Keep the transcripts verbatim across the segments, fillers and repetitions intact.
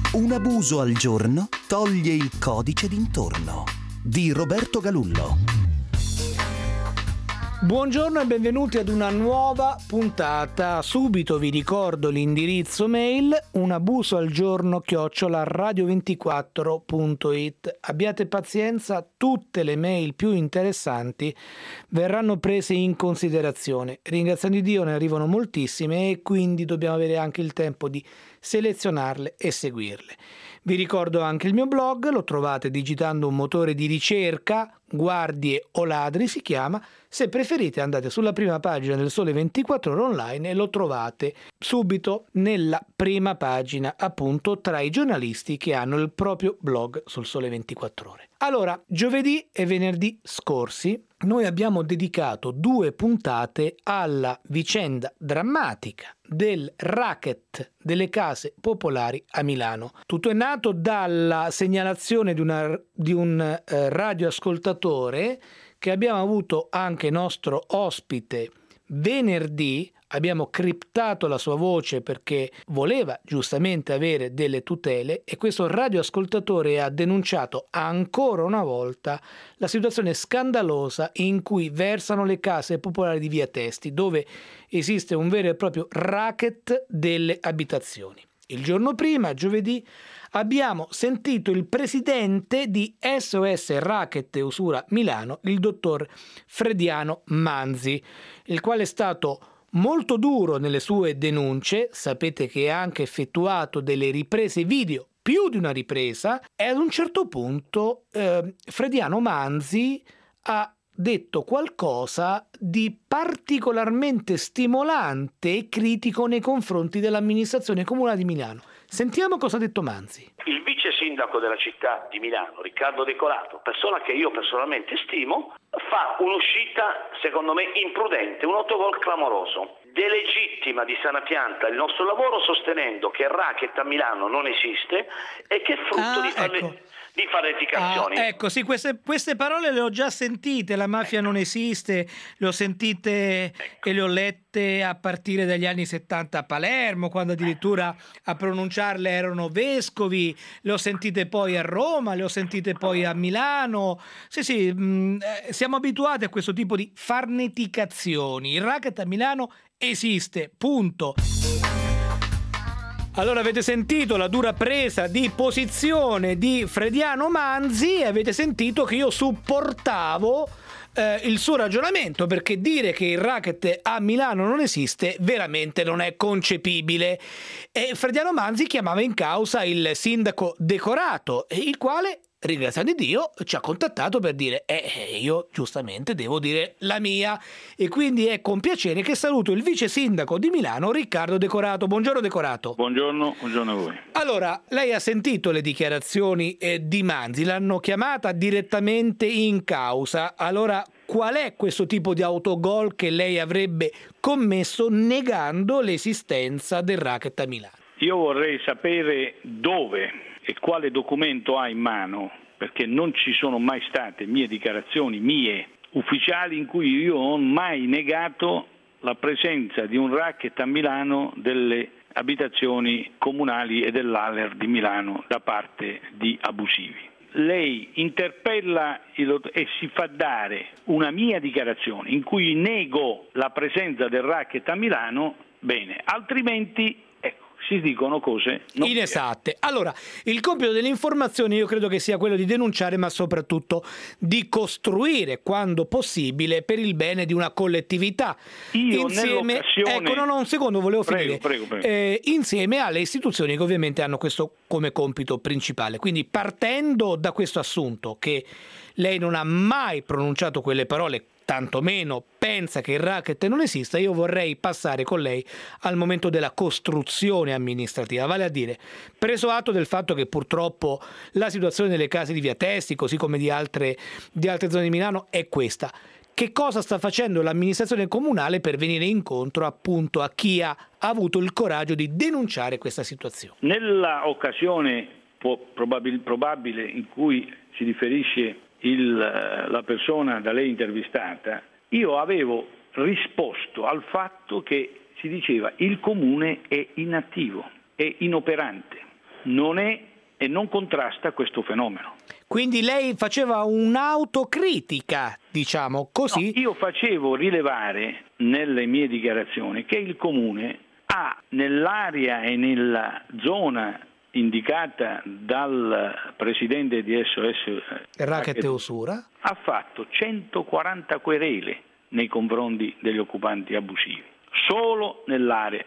Un abuso al giorno toglie il codice d'intorno di Roberto Galullo. Buongiorno e benvenuti ad una nuova puntata. Subito vi ricordo l'indirizzo mail unabusoalgiorno chiocciola radio ventiquattro punto it. Abbiate pazienza, tutte le mail più interessanti verranno prese in considerazione. Ringraziando Dio ne arrivano moltissime e quindi dobbiamo avere anche il tempo di selezionarle e seguirle. Vi ricordo anche il mio blog, lo trovate digitando un motore di ricerca, Guardie o Ladri si chiama. Se preferite andate sulla prima pagina del Sole ventiquattro Ore Online e lo trovate subito nella prima pagina, appunto tra i giornalisti che hanno il proprio blog sul Sole ventiquattro Ore. Allora, giovedì e venerdì scorsi noi abbiamo dedicato due puntate alla vicenda drammatica del racket delle case popolari a Milano. Tutto è nato dalla segnalazione di, una, di un eh, radioascoltatore che abbiamo avuto anche nostro ospite venerdì. Abbiamo criptato la sua voce perché voleva giustamente avere delle tutele e questo radioascoltatore ha denunciato ancora una volta la situazione scandalosa in cui versano le case popolari di Via Testi, dove esiste un vero e proprio racket delle abitazioni. Il giorno prima, giovedì, abbiamo sentito il presidente di S O S Racket e Usura Milano, il dottor Frediano Manzi, il quale è stato molto duro nelle sue denunce. Sapete che ha anche effettuato delle riprese video, più di una ripresa, e ad un certo punto eh, Frediano Manzi ha detto qualcosa di particolarmente stimolante e critico nei confronti dell'amministrazione comunale di Milano. Sentiamo cosa ha detto Manzi. Il vice sindaco della città di Milano, Riccardo Decorato, persona che io personalmente stimo, fa un'uscita secondo me imprudente, un autogol clamoroso. Delegittima di sana pianta il nostro lavoro sostenendo che il racket a Milano non esiste e che è frutto ah, di farle... ecco. di farneticazioni. Ah, ecco, sì, queste, queste parole le ho già sentite, la mafia non esiste, le ho sentite ecco. E le ho lette a partire dagli anni settanta a Palermo, quando addirittura a pronunciarle erano vescovi, le ho sentite poi a Roma, le ho sentite poi a Milano. Sì, sì, mh, siamo abituati a questo tipo di farneticazioni. Il racket a Milano esiste, punto. Allora avete sentito la dura presa di posizione di Frediano Manzi e avete sentito che io supportavo eh, il suo ragionamento, perché dire che il racket a Milano non esiste veramente non è concepibile. E Frediano Manzi chiamava in causa il sindaco Decorato, il quale, ringraziando Dio, ci ha contattato per dire eh, io giustamente devo dire la mia, e quindi è con piacere che saluto il vice sindaco di Milano, Riccardo Decorato. Buongiorno Decorato. Buongiorno, buongiorno a voi. Allora, lei ha sentito le dichiarazioni eh, di Manzi, l'hanno chiamata direttamente in causa. Allora, qual è questo tipo di autogol che lei avrebbe commesso negando l'esistenza del racket a Milano? Io vorrei sapere dove e quale documento ha in mano, perché non ci sono mai state mie dichiarazioni, mie, ufficiali, in cui io ho mai negato la presenza di un racket a Milano delle abitazioni comunali e dell'A L E R di Milano da parte di abusivi. Lei interpella e si fa dare una mia dichiarazione in cui nego la presenza del racket a Milano, bene, altrimenti si dicono cose non inesatte. Allora, il compito dell'informazione io credo che sia quello di denunciare, ma soprattutto di costruire, quando possibile, per il bene di una collettività. Io insieme, ecco, no, no, un secondo, volevo prego, finire. Prego, prego. Eh, insieme alle istituzioni che ovviamente hanno questo come compito principale. Quindi, partendo da questo assunto che lei non ha mai pronunciato quelle parole, tantomeno pensa che il racket non esista, io vorrei passare con lei al momento della costruzione amministrativa, vale a dire, preso atto del fatto che purtroppo la situazione delle case di Via Testi, così come di altre, di altre zone di Milano, è questa. Che cosa sta facendo l'amministrazione comunale per venire incontro appunto a chi ha avuto il coraggio di denunciare questa situazione? Nella occasione probabil- probabile in cui si riferisce Il, la persona da lei intervistata, io avevo risposto al fatto che si diceva il comune è inattivo, è inoperante. non è e non contrasta questo fenomeno. Quindi lei faceva un'autocritica, diciamo così? No, io facevo rilevare nelle mie dichiarazioni che il Comune ha nell'area e nella zona indicata dal presidente di S O S Racket e Usura ha fatto centoquaranta querele nei confronti degli occupanti abusivi, solo nell'area,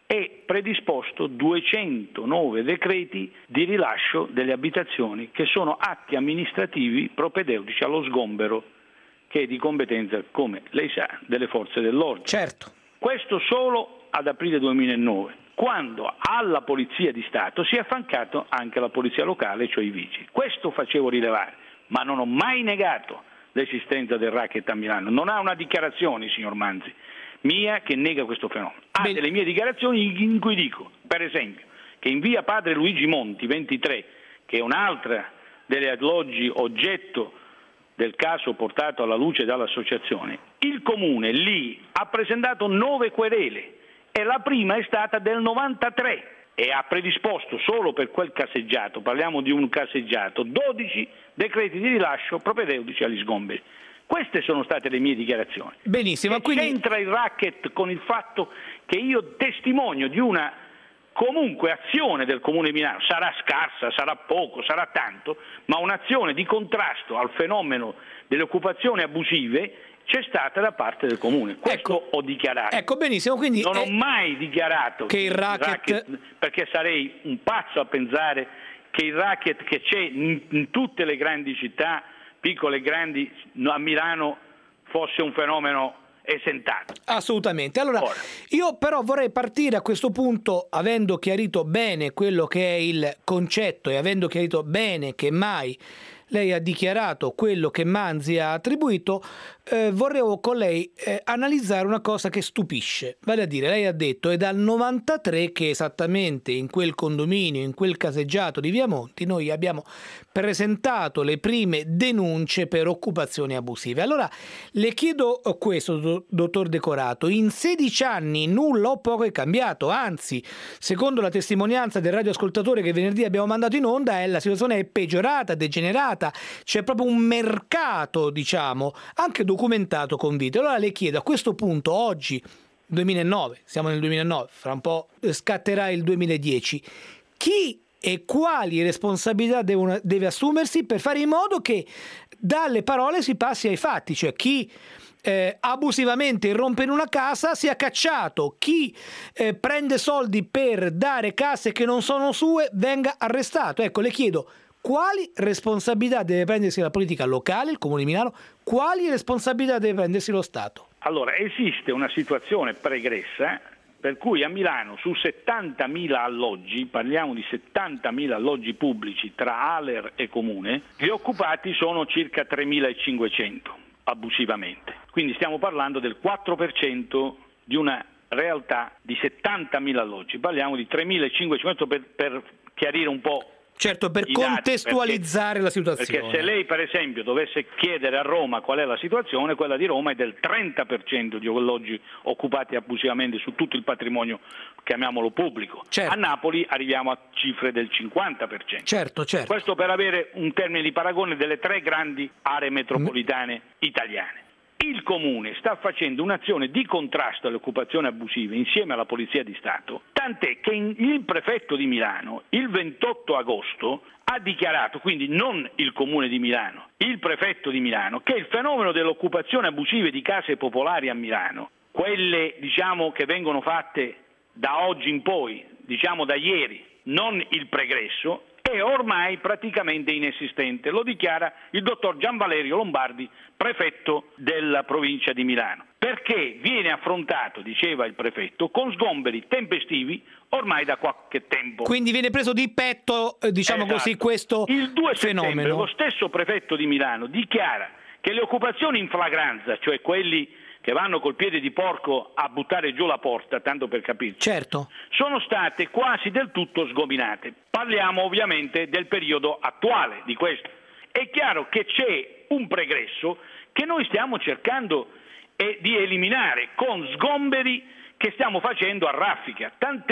e predisposto duecentonove decreti di rilascio delle abitazioni, che sono atti amministrativi propedeutici allo sgombero, che è di competenza, come lei sa, delle forze dell'ordine. Certo. Questo solo ad aprile duemilanove, quando alla Polizia di Stato si è affiancato anche la Polizia Locale, cioè i vigili. Questo facevo rilevare, ma non ho mai negato l'esistenza del racket a Milano. Non ha una dichiarazione, signor Manzi, mia che nega questo fenomeno. Ha Beh. delle mie dichiarazioni in cui dico, per esempio, che in via Padre Luigi Monti ventitré, che è un'altra delle alloggi oggetto del caso portato alla luce dall'associazione, il Comune lì ha presentato nove querele e la prima è stata del novantatré e ha predisposto solo per quel caseggiato, parliamo di un caseggiato, dodici decreti di rilascio propedeutici agli sgomberi. Queste sono state le mie dichiarazioni. Benissimo. E quindi c'entra il racket con il fatto che io testimonio di una comunque azione del Comune di Milano, sarà scarsa, sarà poco, sarà tanto, ma un'azione di contrasto al fenomeno delle occupazioni abusive c'è stata da parte del Comune. Questo ecco, ho dichiarato. Ecco, benissimo. Quindi non è... ho mai dichiarato che il racket... racket, perché sarei un pazzo a pensare che il racket che c'è in, in tutte le grandi città, piccole e grandi, a Milano fosse un fenomeno esentato. Assolutamente. Allora, Ora. io però vorrei partire a questo punto, avendo chiarito bene quello che è il concetto e avendo chiarito bene che mai lei ha dichiarato quello che Manzi ha attribuito, eh, vorrei con lei eh, analizzare una cosa che stupisce. Vale a dire, lei ha detto è dal novantatré che esattamente in quel condominio, in quel caseggiato di Via Monti, noi abbiamo presentato le prime denunce per occupazioni abusive. Allora le chiedo questo, dottor Decorato, in sedici anni nulla o poco è cambiato, anzi, secondo la testimonianza del radioascoltatore che venerdì abbiamo mandato in onda, è, la situazione è peggiorata, degenerata, c'è proprio un mercato, diciamo, anche documentato con video. Allora le chiedo a questo punto, oggi, duemilanove, siamo nel duemilanove, fra un po' scatterà il duemiladieci, chi e quali responsabilità devono, deve assumersi per fare in modo che dalle parole si passi ai fatti, cioè chi eh, abusivamente irrompe in una casa sia cacciato, chi eh, prende soldi per dare case che non sono sue venga arrestato. Ecco, le chiedo quali responsabilità deve prendersi la politica locale, il Comune di Milano, quali responsabilità deve prendersi lo Stato? Allora, esiste una situazione pregressa per cui a Milano su settantamila alloggi, parliamo di settantamila alloggi pubblici tra A L E R e Comune, gli occupati sono circa tremilacinquecento abusivamente. Quindi stiamo parlando del quattro per cento di una realtà di settantamila alloggi. Parliamo di tremilacinquecento per, per chiarire un po'. Certo, per I contestualizzare dati, perché, la situazione. Perché se lei per esempio dovesse chiedere a Roma qual è la situazione, quella di Roma è del trenta per cento di alloggi occupati abusivamente su tutto il patrimonio, chiamiamolo pubblico. Certo. A Napoli arriviamo a cifre del cinquanta per cento. Certo, certo. Questo per avere un termine di paragone delle tre grandi aree metropolitane mm. italiane. Il Comune sta facendo un'azione di contrasto alle occupazioni abusive insieme alla Polizia di Stato, tant'è che il prefetto di Milano il ventotto agosto ha dichiarato, quindi non il Comune di Milano, il prefetto di Milano, che il fenomeno delle occupazioni abusive di case popolari a Milano, quelle diciamo che vengono fatte da oggi in poi, diciamo da ieri, non il pregresso, è ormai praticamente inesistente. Lo dichiara il dottor Gianvalerio Lombardi, prefetto della provincia di Milano. Perché viene affrontato, diceva il prefetto, con sgomberi tempestivi ormai da qualche tempo. Quindi viene preso di petto, diciamo esatto. così, questo il due fenomeno. Settembre, lo stesso prefetto di Milano dichiara che le occupazioni in flagranza, cioè quelli che vanno col piede di porco a buttare giù la porta, tanto per capirci, certo. sono state quasi del tutto sgominate. Parliamo ovviamente del periodo attuale di questo. È chiaro che c'è un pregresso che noi stiamo cercando eh, di eliminare con sgomberi che stiamo facendo a raffica, tant'è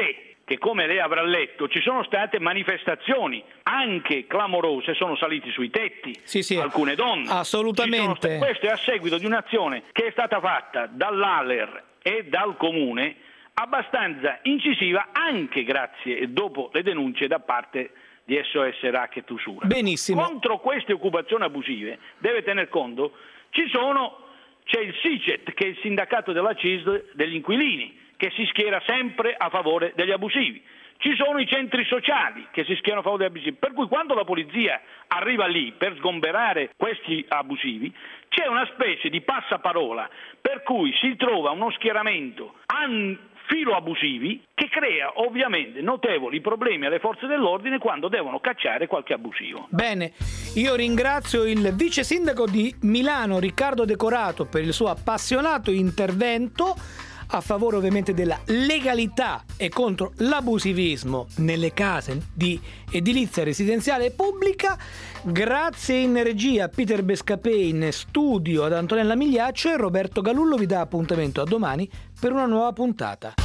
che, come lei avrà letto, ci sono state manifestazioni anche clamorose, sono saliti sui tetti sì, sì, alcune donne. Assolutamente. Questo è a seguito di un'azione che è stata fatta dall'A L E R e dal Comune, abbastanza incisiva, anche grazie e dopo le denunce da parte di S O S Racket Usura. Benissimo. Contro queste occupazioni abusive, deve tener conto, ci sono, c'è il SICET, che è il sindacato della C I S D degli inquilini, che si schiera sempre a favore degli abusivi. Ci sono i centri sociali che si schierano a favore degli abusivi, per cui quando la polizia arriva lì per sgomberare questi abusivi, c'è una specie di passaparola per cui si trova uno schieramento an- filo abusivi che crea ovviamente notevoli problemi alle forze dell'ordine quando devono cacciare qualche abusivo. Bene, io ringrazio il vice sindaco di Milano Riccardo Decorato per il suo appassionato intervento a favore ovviamente della legalità e contro l'abusivismo nelle case di edilizia residenziale pubblica. Grazie in regia a Peter Bescapè, in studio ad Antonella Migliaccio, e Roberto Galullo vi dà appuntamento a domani per una nuova puntata.